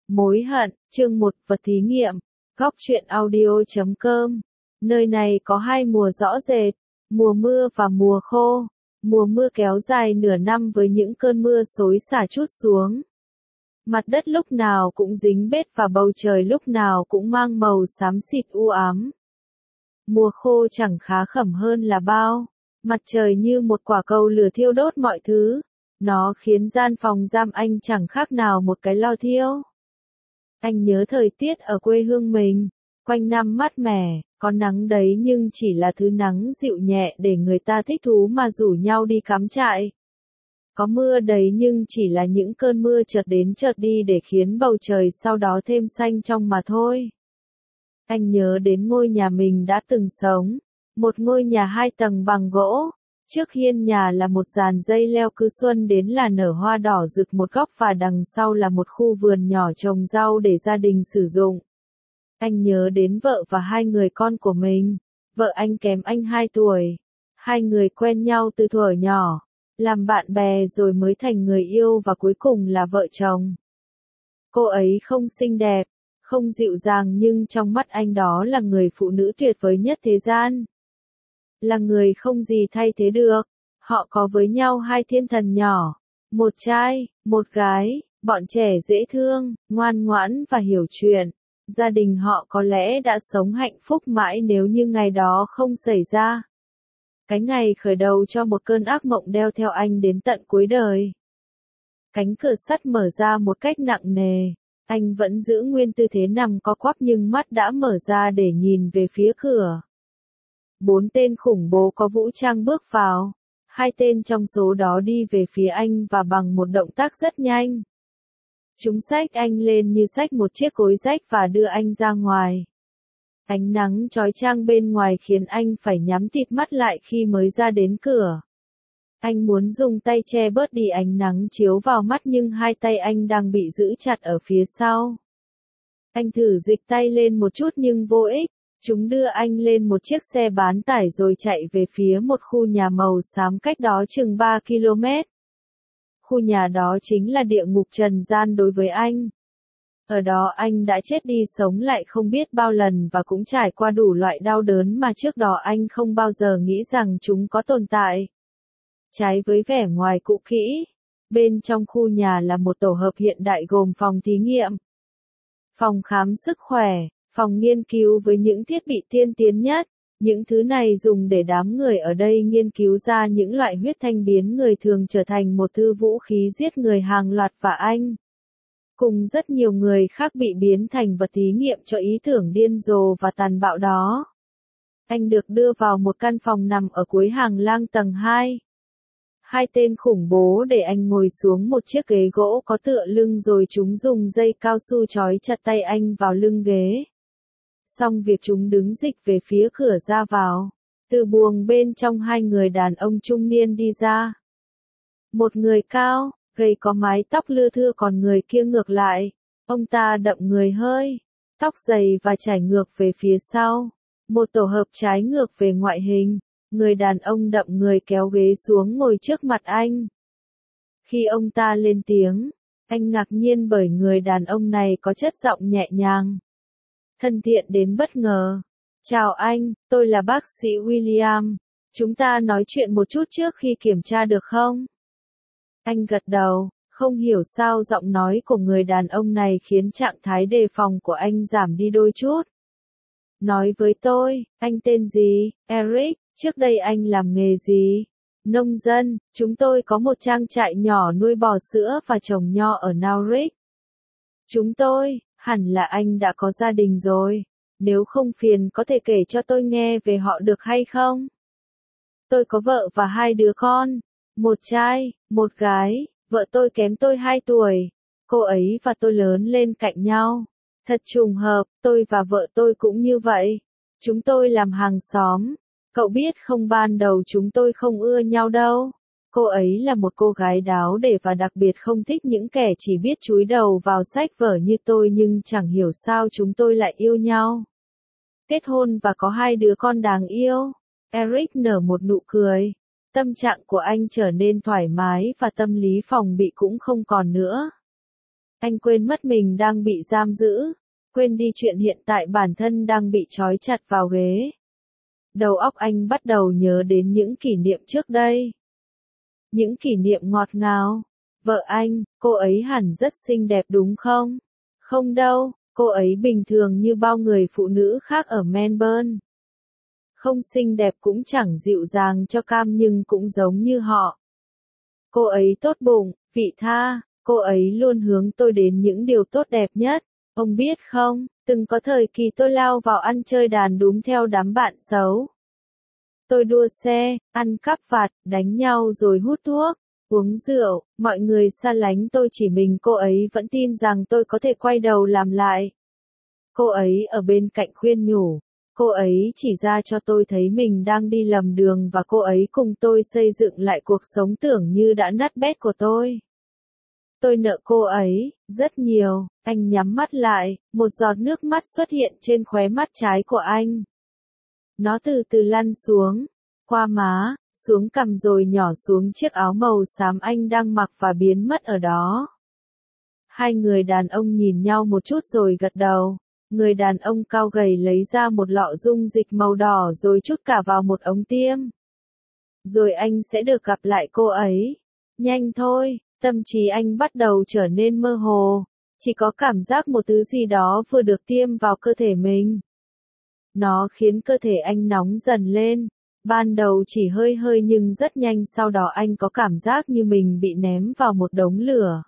Mối hận, chương 1, vật thí nghiệm, góc truyện audio.com. Nơi này có hai mùa rõ rệt, mùa mưa và mùa khô. Mùa mưa kéo dài nửa năm với những cơn mưa xối xả trút xuống. Mặt đất lúc nào cũng dính bết và bầu trời lúc nào cũng mang màu xám xịt u ám. Mùa khô chẳng khá khẩm hơn là bao. Mặt trời như một quả cầu lửa thiêu đốt mọi thứ. Nó khiến gian phòng giam anh chẳng khác nào một cái lò thiêu. Anh nhớ thời tiết ở quê hương mình, quanh năm mát mẻ, có nắng đấy nhưng chỉ là thứ nắng dịu nhẹ để người ta thích thú mà rủ nhau đi cắm trại. Có mưa đấy nhưng chỉ là những cơn mưa chợt đến chợt đi để khiến bầu trời sau đó thêm xanh trong mà thôi. Anh nhớ đến ngôi nhà mình đã từng sống, một ngôi nhà 2 tầng bằng gỗ. Trước hiên nhà là một dàn dây leo cứ xuân đến là nở hoa đỏ rực một góc và đằng sau là một khu vườn nhỏ trồng rau để gia đình sử dụng. Anh nhớ đến vợ và 2 người con của mình. Vợ anh kém anh 2 tuổi. 2 người quen nhau từ thuở nhỏ, làm bạn bè rồi mới thành người yêu và cuối cùng là vợ chồng. Cô ấy không xinh đẹp, không dịu dàng nhưng trong mắt anh đó là người phụ nữ tuyệt vời nhất thế gian. Là người không gì thay thế được. Họ có với nhau 2 thiên thần nhỏ, một trai, một gái, bọn trẻ dễ thương, ngoan ngoãn và hiểu chuyện. Gia đình họ có lẽ đã sống hạnh phúc mãi nếu như ngày đó không xảy ra. Cái ngày khởi đầu cho một cơn ác mộng đeo theo anh đến tận cuối đời. Cánh cửa sắt mở ra một cách nặng nề. Anh vẫn giữ nguyên tư thế nằm co quắp nhưng mắt đã mở ra để nhìn về phía cửa. 4 tên khủng bố có vũ trang bước vào. 2 tên trong số đó đi về phía anh và bằng một động tác rất nhanh. Chúng xách anh lên như xách một chiếc gối rách và đưa anh ra ngoài. Ánh nắng chói chang bên ngoài khiến anh phải nhắm tịt mắt lại khi mới ra đến cửa. Anh muốn dùng tay che bớt đi ánh nắng chiếu vào mắt nhưng 2 tay anh đang bị giữ chặt ở phía sau. Anh thử dịch tay lên một chút nhưng vô ích. Chúng đưa anh lên một chiếc xe bán tải rồi chạy về phía một khu nhà màu xám cách đó chừng 3 km. Khu nhà đó chính là địa ngục trần gian đối với anh. Ở đó anh đã chết đi sống lại không biết bao lần và cũng trải qua đủ loại đau đớn mà trước đó anh không bao giờ nghĩ rằng chúng có tồn tại. Trái với vẻ ngoài cũ kỹ, bên trong khu nhà là một tổ hợp hiện đại gồm phòng thí nghiệm, phòng khám sức khỏe, phòng nghiên cứu với những thiết bị tiên tiến nhất. Những thứ này dùng để đám người ở đây nghiên cứu ra những loại huyết thanh biến người thường trở thành một thứ vũ khí giết người hàng loạt và anh, cùng rất nhiều người khác bị biến thành vật thí nghiệm cho ý tưởng điên rồ và tàn bạo đó. Anh được đưa vào một căn phòng nằm ở cuối hành lang tầng 2. 2 tên khủng bố để anh ngồi xuống một chiếc ghế gỗ có tựa lưng rồi chúng dùng dây cao su trói chặt tay anh vào lưng ghế. Xong việc chúng đứng dịch về phía cửa ra vào. Từ buồng bên trong 2 người đàn ông trung niên đi ra. Một người cao, gầy có mái tóc lưa thưa còn người kia ngược lại. Ông ta đậm người hơi, tóc dày và chảy ngược về phía sau. Một tổ hợp trái ngược về ngoại hình. Người đàn ông đậm người kéo ghế xuống ngồi trước mặt anh. Khi ông ta lên tiếng, anh ngạc nhiên bởi người đàn ông này có chất giọng nhẹ nhàng, thân thiện đến bất ngờ. Chào anh, tôi là bác sĩ William. Chúng ta nói chuyện một chút trước khi kiểm tra được không? Anh gật đầu, không hiểu sao giọng nói của người đàn ông này khiến trạng thái đề phòng của anh giảm đi đôi chút. Nói với tôi, anh tên gì? Eric, trước đây anh làm nghề gì? Nông dân, chúng tôi có một trang trại nhỏ nuôi bò sữa và trồng nho ở Norwich. Chúng tôi, hẳn là anh đã có gia đình rồi. Nếu không phiền có thể kể cho tôi nghe về họ được hay không? Tôi có vợ và 2 đứa con. Một trai, một gái. Vợ tôi kém tôi 2 tuổi. Cô ấy và tôi lớn lên cạnh nhau. Thật trùng hợp, tôi và vợ tôi cũng như vậy. Chúng tôi làm hàng xóm. Cậu biết không ban đầu chúng tôi không ưa nhau đâu. Cô ấy là một cô gái đáo để và đặc biệt không thích những kẻ chỉ biết chúi đầu vào sách vở như tôi nhưng chẳng hiểu sao chúng tôi lại yêu nhau. Kết hôn và có 2 đứa con đáng yêu. Eric nở một nụ cười. Tâm trạng của anh trở nên thoải mái và tâm lý phòng bị cũng không còn nữa. Anh quên mất mình đang bị giam giữ, quên đi chuyện hiện tại bản thân đang bị trói chặt vào ghế. Đầu óc anh bắt đầu nhớ đến những kỷ niệm trước đây. Những kỷ niệm ngọt ngào. Vợ anh, cô ấy hẳn rất xinh đẹp đúng không? Không đâu, cô ấy bình thường như bao người phụ nữ khác ở Melbourne. Không xinh đẹp cũng chẳng dịu dàng cho cam nhưng cũng giống như họ. Cô ấy tốt bụng, vị tha, cô ấy luôn hướng tôi đến những điều tốt đẹp nhất. Ông biết không, từng có thời kỳ tôi lao vào ăn chơi đàn đúng theo đám bạn xấu. Tôi đua xe, ăn cắp vặt, đánh nhau rồi hút thuốc, uống rượu, mọi người xa lánh tôi chỉ mình cô ấy vẫn tin rằng tôi có thể quay đầu làm lại. Cô ấy ở bên cạnh khuyên nhủ, cô ấy chỉ ra cho tôi thấy mình đang đi lầm đường và cô ấy cùng tôi xây dựng lại cuộc sống tưởng như đã nát bét của tôi. Tôi nợ cô ấy, rất nhiều, anh nhắm mắt lại, một giọt nước mắt xuất hiện trên khóe mắt trái của anh. Nó từ từ lăn xuống, qua má, xuống cằm rồi nhỏ xuống chiếc áo màu xám anh đang mặc và biến mất ở đó. Hai người đàn ông nhìn nhau một chút rồi gật đầu. Người đàn ông cao gầy lấy ra một lọ dung dịch màu đỏ rồi trút cả vào một ống tiêm. Rồi anh sẽ được gặp lại cô ấy. Nhanh thôi, tâm trí anh bắt đầu trở nên mơ hồ. Chỉ có cảm giác một thứ gì đó vừa được tiêm vào cơ thể mình. Nó khiến cơ thể anh nóng dần lên. Ban đầu chỉ hơi hơi nhưng rất nhanh sau đó anh có cảm giác như mình bị ném vào một đống lửa.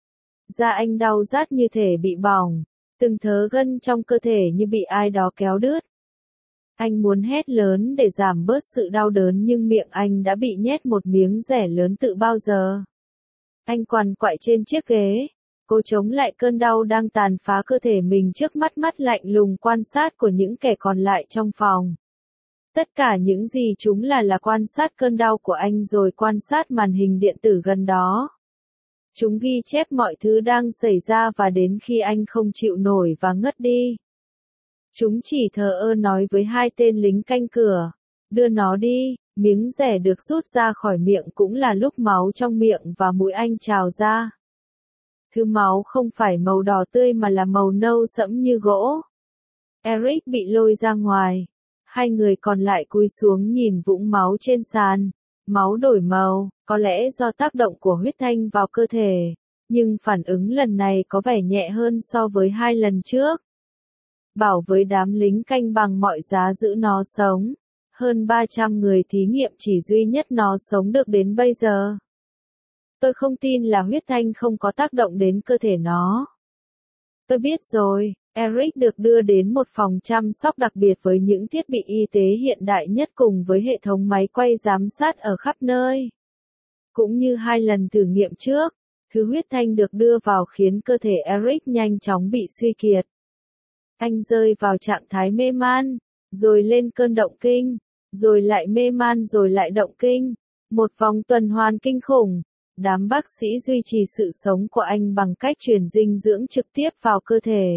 Da anh đau rát như thể bị bỏng. Từng thớ gân trong cơ thể như bị ai đó kéo đứt. Anh muốn hét lớn để giảm bớt sự đau đớn nhưng miệng anh đã bị nhét một miếng dẻ lớn từ bao giờ. Anh quằn quại trên chiếc ghế, cố chống lại cơn đau đang tàn phá cơ thể mình trước mắt lạnh lùng quan sát của những kẻ còn lại trong phòng. Tất cả những gì chúng là quan sát cơn đau của anh rồi quan sát màn hình điện tử gần đó. Chúng ghi chép mọi thứ đang xảy ra và đến khi anh không chịu nổi và ngất đi. Chúng chỉ thờ ơ nói với hai tên lính canh cửa, đưa nó đi, miếng dẻ được rút ra khỏi miệng cũng là lúc máu trong miệng và mũi anh trào ra. Thứ máu không phải màu đỏ tươi mà là màu nâu sẫm như gỗ. Eric bị lôi ra ngoài. Hai người còn lại cúi xuống nhìn vũng máu trên sàn. Máu đổi màu, có lẽ do tác động của huyết thanh vào cơ thể, nhưng phản ứng lần này có vẻ nhẹ hơn so với hai lần trước. Bảo với đám lính canh bằng mọi giá giữ nó sống. Hơn 300 người thí nghiệm chỉ duy nhất nó sống được đến bây giờ. Tôi không tin là huyết thanh không có tác động đến cơ thể nó. Tôi biết rồi, Eric được đưa đến một phòng chăm sóc đặc biệt với những thiết bị y tế hiện đại nhất cùng với hệ thống máy quay giám sát ở khắp nơi. Cũng như hai lần thử nghiệm trước, thứ huyết thanh được đưa vào khiến cơ thể Eric nhanh chóng bị suy kiệt. Anh rơi vào trạng thái mê man, rồi lên cơn động kinh, rồi lại mê man rồi lại động kinh. Một vòng tuần hoàn kinh khủng. Đám bác sĩ duy trì sự sống của anh bằng cách truyền dinh dưỡng trực tiếp vào cơ thể.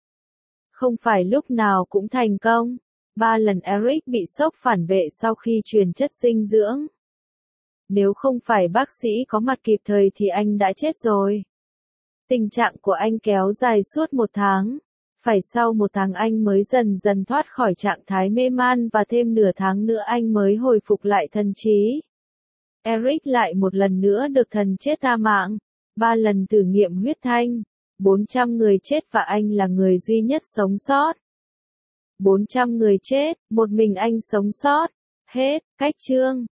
Không phải lúc nào cũng thành công. 3 lần Eric bị sốc phản vệ sau khi truyền chất dinh dưỡng. Nếu không phải bác sĩ có mặt kịp thời thì anh đã chết rồi. Tình trạng của anh kéo dài suốt 1 tháng. Phải sau 1 tháng anh mới dần dần thoát khỏi trạng thái mê man và thêm nửa tháng nữa anh mới hồi phục lại thần trí. Eric lại một lần nữa được thần chết tha mạng. 3 lần thử nghiệm huyết thanh. 400 người chết và anh là người duy nhất sống sót. 400 người chết, một mình anh sống sót. Hết, cách chương.